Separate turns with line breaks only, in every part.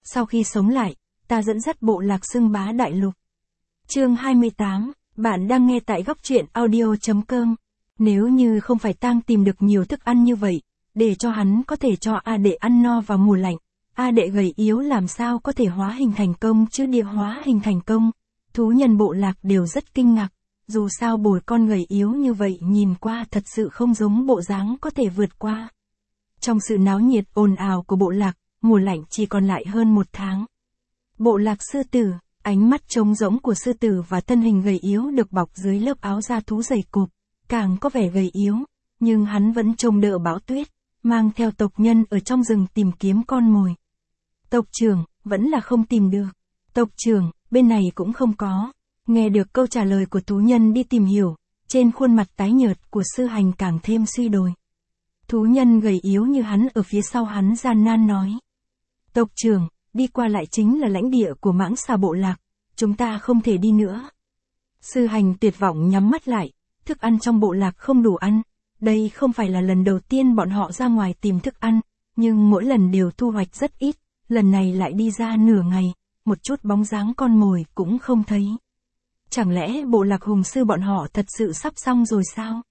Sau khi sống lại, ta dẫn dắt bộ lạc xưng bá đại lục. Chương 28, bạn đang nghe tại góc truyện audio.com. Nếu như không phải Tang tìm được nhiều thức ăn như vậy, để cho hắn có thể cho A Đệ ăn no vào mùa lạnh, A Đệ gầy yếu làm sao có thể hóa hình thành công chứ địa hóa hình thành công. Thú nhân bộ lạc đều rất kinh ngạc, dù sao bồi con gầy yếu như vậy nhìn qua thật sự không giống bộ dáng có thể vượt qua. Trong sự náo nhiệt ồn ào của bộ lạc, mùa lạnh chỉ còn lại hơn 1 tháng. Bộ lạc sư tử, ánh mắt trống rỗng của sư tử và thân hình gầy yếu được bọc dưới lớp áo da thú dày cộp, càng có vẻ gầy yếu, nhưng hắn vẫn trông đỡ bão tuyết, mang theo tộc nhân ở trong rừng tìm kiếm con mồi. Tộc trưởng, vẫn là không tìm được. Tộc trưởng, bên này cũng không có. Nghe được câu trả lời của thú nhân đi tìm hiểu, trên khuôn mặt tái nhợt của sư hành càng thêm suy đồi. Thú nhân gầy yếu như hắn ở phía sau hắn gian nan nói. Tộc trưởng, đi qua lại chính là lãnh địa của mãng xà bộ lạc, chúng ta không thể đi nữa. Sư hành tuyệt vọng nhắm mắt lại, thức ăn trong bộ lạc không đủ ăn, đây không phải là lần đầu tiên bọn họ ra ngoài tìm thức ăn, nhưng mỗi lần đều thu hoạch rất ít, lần này lại đi ra nửa ngày, một chút bóng dáng con mồi cũng không thấy. Chẳng lẽ bộ lạc hùng sư bọn họ thật sự sắp xong rồi sao?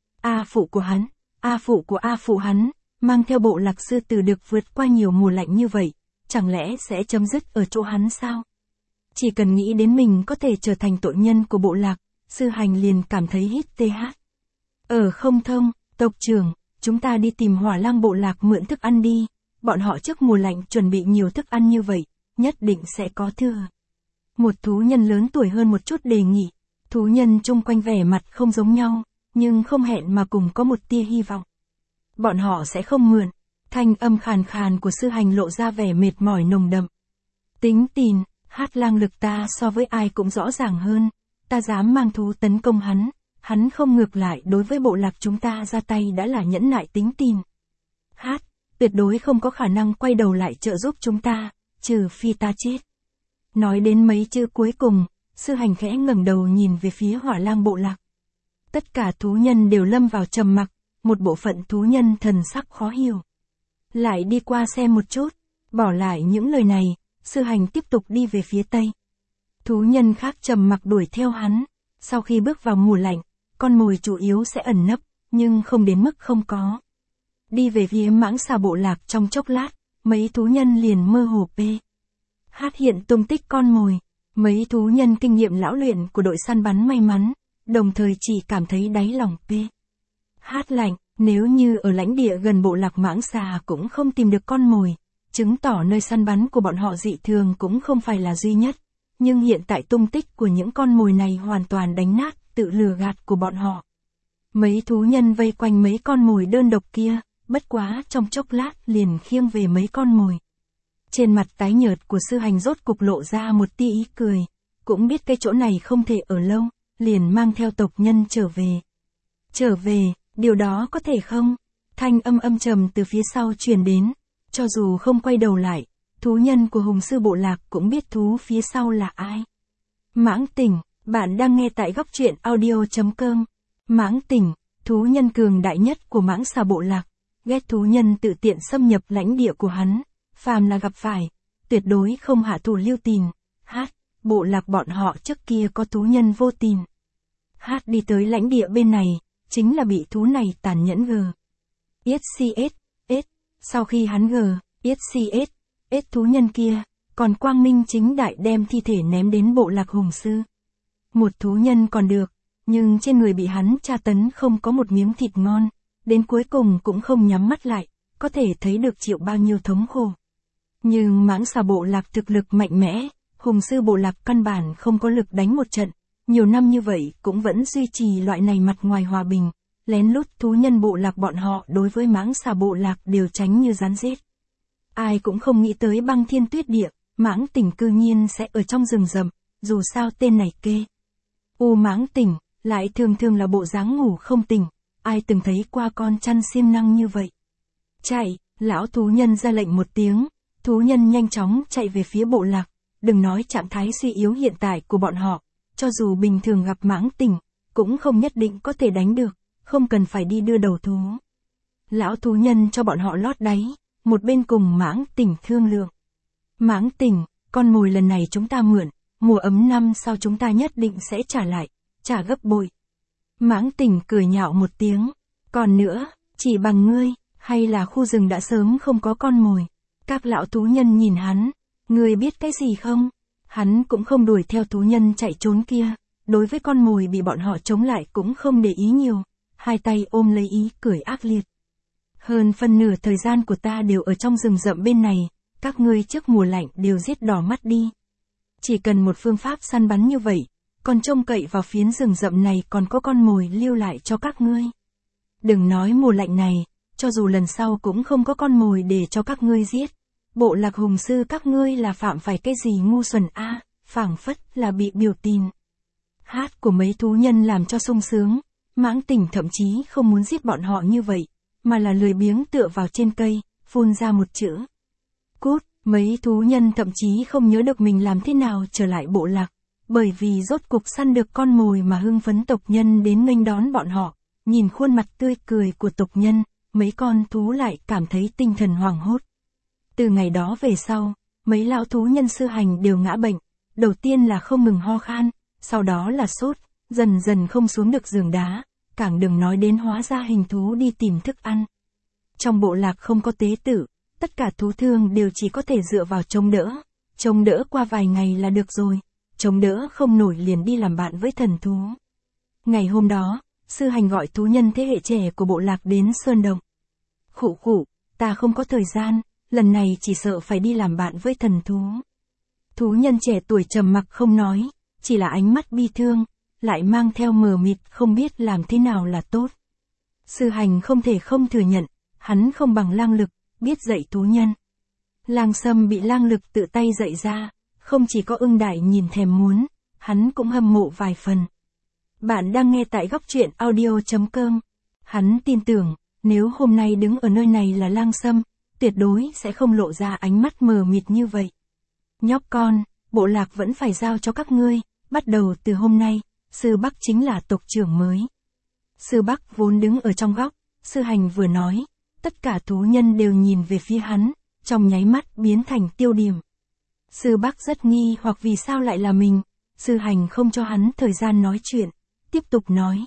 A phụ của hắn, A phụ của A phụ hắn, mang theo bộ lạc sư tử được vượt qua nhiều mùa lạnh như vậy, chẳng lẽ sẽ chấm dứt ở chỗ hắn sao? Chỉ cần nghĩ đến mình có thể trở thành tội nhân của bộ lạc, sư hành liền cảm thấy hít TH. Không thông, tộc trưởng, chúng ta đi tìm hỏa lang bộ lạc mượn thức ăn đi, bọn họ trước mùa lạnh chuẩn bị nhiều thức ăn như vậy, nhất định sẽ có thừa. Một thú nhân lớn tuổi hơn một chút đề nghị, thú nhân chung quanh vẻ mặt không giống nhau, nhưng không hẹn mà cùng có một tia hy vọng. Bọn họ sẽ không mượn, thanh âm khàn khàn của sư hành lộ ra vẻ mệt mỏi nồng đậm. Tính tìn, hát lang lực ta so với ai cũng rõ ràng hơn, ta dám mang thú tấn công hắn không ngược lại đối với bộ lạc chúng ta ra tay đã là nhẫn nại tính tìn. Hát, tuyệt đối không có khả năng quay đầu lại trợ giúp chúng ta, trừ phi ta chết. Nói đến mấy chữ cuối cùng, sư hành khẽ ngẩng đầu nhìn về phía hỏa lang bộ lạc. Tất cả thú nhân đều lâm vào trầm mặc, một bộ phận thú nhân thần sắc khó hiểu. Lại đi qua xem một chút, bỏ lại những lời này, sư hành tiếp tục đi về phía tây. Thú nhân khác trầm mặc đuổi theo hắn, sau khi bước vào mùa lạnh, con mồi chủ yếu sẽ ẩn nấp, nhưng không đến mức không có. Đi về phía mãng xà bộ lạc trong chốc lát, mấy thú nhân liền mơ hồ Hát hiện tung tích con mồi, mấy thú nhân kinh nghiệm lão luyện của đội săn bắn may mắn, đồng thời chỉ cảm thấy đáy lòng Hát lạnh, nếu như ở lãnh địa gần bộ lạc mãng xà cũng không tìm được con mồi, chứng tỏ nơi săn bắn của bọn họ dị thường cũng không phải là duy nhất, nhưng hiện tại tung tích của những con mồi này hoàn toàn đánh nát tự lừa gạt của bọn họ. Mấy thú nhân vây quanh mấy con mồi đơn độc kia, bất quá trong chốc lát liền khiêng về mấy con mồi. Trên mặt tái nhợt của sư hành rốt cục lộ ra một tia ý cười, cũng biết cái chỗ này không thể ở lâu, liền mang theo tộc nhân trở về. Trở về, điều đó có thể không? Thanh âm âm trầm từ phía sau truyền đến, cho dù không quay đầu lại, thú nhân của hùng sư bộ lạc cũng biết thú phía sau là ai. Mãng Tỉnh, bạn đang nghe tại góc truyện audio.com. Mãng Tỉnh, thú nhân cường đại nhất của mãng xà bộ lạc, ghét thú nhân tự tiện xâm nhập lãnh địa của hắn, phàm là gặp phải, tuyệt đối không hạ thủ lưu tình. Hát, bộ lạc bọn họ trước kia có thú nhân vô tình. Hát đi tới lãnh địa bên này, chính là bị thú này tàn nhẫn sau khi hắn thú nhân kia, còn quang minh chính đại đem thi thể ném đến bộ lạc hùng sư. Một thú nhân còn được, nhưng trên người bị hắn tra tấn không có một miếng thịt ngon, đến cuối cùng cũng không nhắm mắt lại, có thể thấy được chịu bao nhiêu thống khổ. Nhưng mãng xà bộ lạc thực lực mạnh mẽ, hùng sư bộ lạc căn bản không có lực đánh một trận, nhiều năm như vậy cũng vẫn duy trì loại này mặt ngoài hòa bình, lén lút thú nhân bộ lạc bọn họ đối với mãng xà bộ lạc đều tránh như rắn rết. Ai cũng không nghĩ tới băng thiên tuyết địa, Mãng Tỉnh cư nhiên sẽ ở trong rừng rậm, dù sao tên này Mãng Tỉnh, lại thường là bộ dáng ngủ không tỉnh, ai từng thấy qua con chăn siêng năng như vậy. Chạy, lão thú nhân ra lệnh một tiếng, thú nhân nhanh chóng chạy về phía bộ lạc, đừng nói trạng thái suy yếu hiện tại của bọn họ, cho dù bình thường gặp Mãng Tỉnh, cũng không nhất định có thể đánh được, không cần phải đi đưa đầu thú. Lão thú nhân cho bọn họ lót đáy, một bên cùng Mãng Tỉnh thương lượng. Mãng Tỉnh, con mồi lần này chúng ta mượn, mùa ấm năm sau chúng ta nhất định sẽ trả lại, trả gấp bội. Mãng Tỉnh cười nhạo một tiếng. Còn nữa, chỉ bằng ngươi, hay là khu rừng đã sớm không có con mồi. Các lão thú nhân nhìn hắn. Ngươi biết cái gì không? Hắn cũng không đuổi theo thú nhân chạy trốn kia. Đối với con mồi bị bọn họ chống lại cũng không để ý nhiều. Hai tay ôm lấy ý cười ác liệt. Hơn phân nửa thời gian của ta đều ở trong rừng rậm bên này. Các ngươi trước mùa lạnh đều giết đỏ mắt đi. Chỉ cần một phương pháp săn bắn như vậy, còn trông cậy vào phiến rừng rậm này còn có con mồi lưu lại cho các ngươi. Đừng nói mùa lạnh này, cho dù lần sau cũng không có con mồi để cho các ngươi giết. Bộ lạc hùng sư các ngươi là phạm phải cái gì ngu xuẩn a, phảng phất là bị biểu tin. Hát của mấy thú nhân làm cho sung sướng, Mãng Tỉnh thậm chí không muốn giết bọn họ như vậy, mà là lười biếng tựa vào trên cây, phun ra một chữ. Cút, mấy thú nhân thậm chí không nhớ được mình làm thế nào trở lại bộ lạc, bởi vì rốt cục săn được con mồi mà hưng phấn tộc nhân đến nghênh đón bọn họ. Nhìn khuôn mặt tươi cười của tộc nhân, mấy con thú lại cảm thấy tinh thần hoảng hốt. Từ ngày đó về sau, mấy lão thú nhân sư hành đều ngã bệnh, đầu tiên là không ngừng ho khan, sau đó là sốt, dần dần không xuống được giường đá, càng đừng nói đến hóa ra hình thú đi tìm thức ăn. Trong bộ lạc không có tế tự, tất cả thú thương đều chỉ có thể dựa vào chống đỡ qua vài ngày là được rồi, chống đỡ không nổi liền đi làm bạn với thần thú. Ngày hôm đó, sư hành gọi thú nhân thế hệ trẻ của bộ lạc đến sơn động. Khụ khụ, ta không có thời gian, lần này chỉ sợ phải đi làm bạn với thần thú. Thú nhân trẻ tuổi trầm mặc không nói, chỉ là ánh mắt bi thương, lại mang theo mờ mịt không biết làm thế nào là tốt. Sư hành không thể không thừa nhận, hắn không bằng lang lực, biết dạy thú nhân. Lang Sâm bị lang lực tự tay dạy ra, không chỉ có ưng đại nhìn thèm muốn, hắn cũng hâm mộ vài phần. Bạn đang nghe tại góc truyện audio.com. Hắn tin tưởng, nếu hôm nay đứng ở nơi này là Lang Sâm, tuyệt đối sẽ không lộ ra ánh mắt mờ mịt như vậy. Nhóc con, bộ lạc vẫn phải giao cho các ngươi, bắt đầu từ hôm nay, Sư Bắc chính là tộc trưởng mới. Sư Bắc vốn đứng ở trong góc, sư hành vừa nói, tất cả thú nhân đều nhìn về phía hắn, trong nháy mắt biến thành tiêu điểm. Sư Bắc rất nghi hoặc vì sao lại là mình, sư hành không cho hắn thời gian nói chuyện, tiếp tục nói.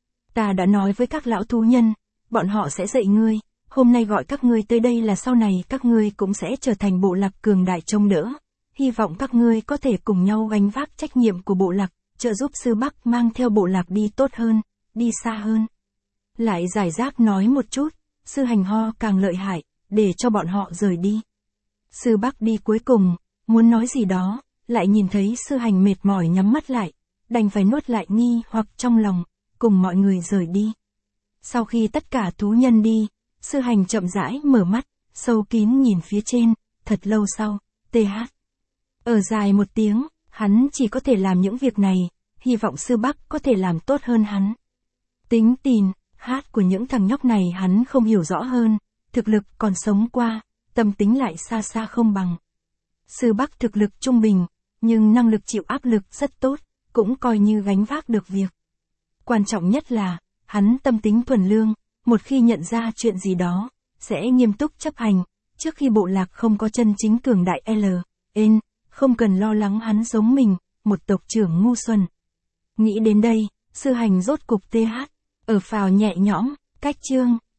Ta đã nói với các lão thú nhân, bọn họ sẽ dạy ngươi, hôm nay gọi các ngươi tới đây là sau này các ngươi cũng sẽ trở thành bộ lạc cường đại trông đỡ. Hy vọng các ngươi có thể cùng nhau gánh vác trách nhiệm của bộ lạc, trợ giúp sư Bắc mang theo bộ lạc đi tốt hơn, đi xa hơn. Lại giải rác nói một chút, sư hành ho càng lợi hại, để cho bọn họ rời đi. Sư Bắc đi cuối cùng, muốn nói gì đó, lại nhìn thấy sư hành mệt mỏi nhắm mắt lại, đành phải nuốt lại nghi hoặc trong lòng, cùng mọi người rời đi. Sau khi tất cả thú nhân đi, sư hành chậm rãi mở mắt, sâu kín nhìn phía trên, thật lâu sau, TH. Ở dài một tiếng, hắn chỉ có thể làm những việc này, hy vọng sư Bắc có thể làm tốt hơn hắn. Tính tình, hát của những thằng nhóc này hắn không hiểu rõ hơn, thực lực còn sống qua, tâm tính lại xa xa không bằng. Sư Bắc thực lực trung bình, nhưng năng lực chịu áp lực rất tốt, cũng coi như gánh vác được việc. Quan trọng nhất là, hắn tâm tính thuần lương, một khi nhận ra chuyện gì đó, sẽ nghiêm túc chấp hành, trước khi bộ lạc không có chân chính cường đại L.N. Không cần lo lắng hắn giống mình, một tộc trưởng ngu xuẩn. Nghĩ đến đây, sư hành rốt cục TH, ở phào nhẹ nhõm, cách chương.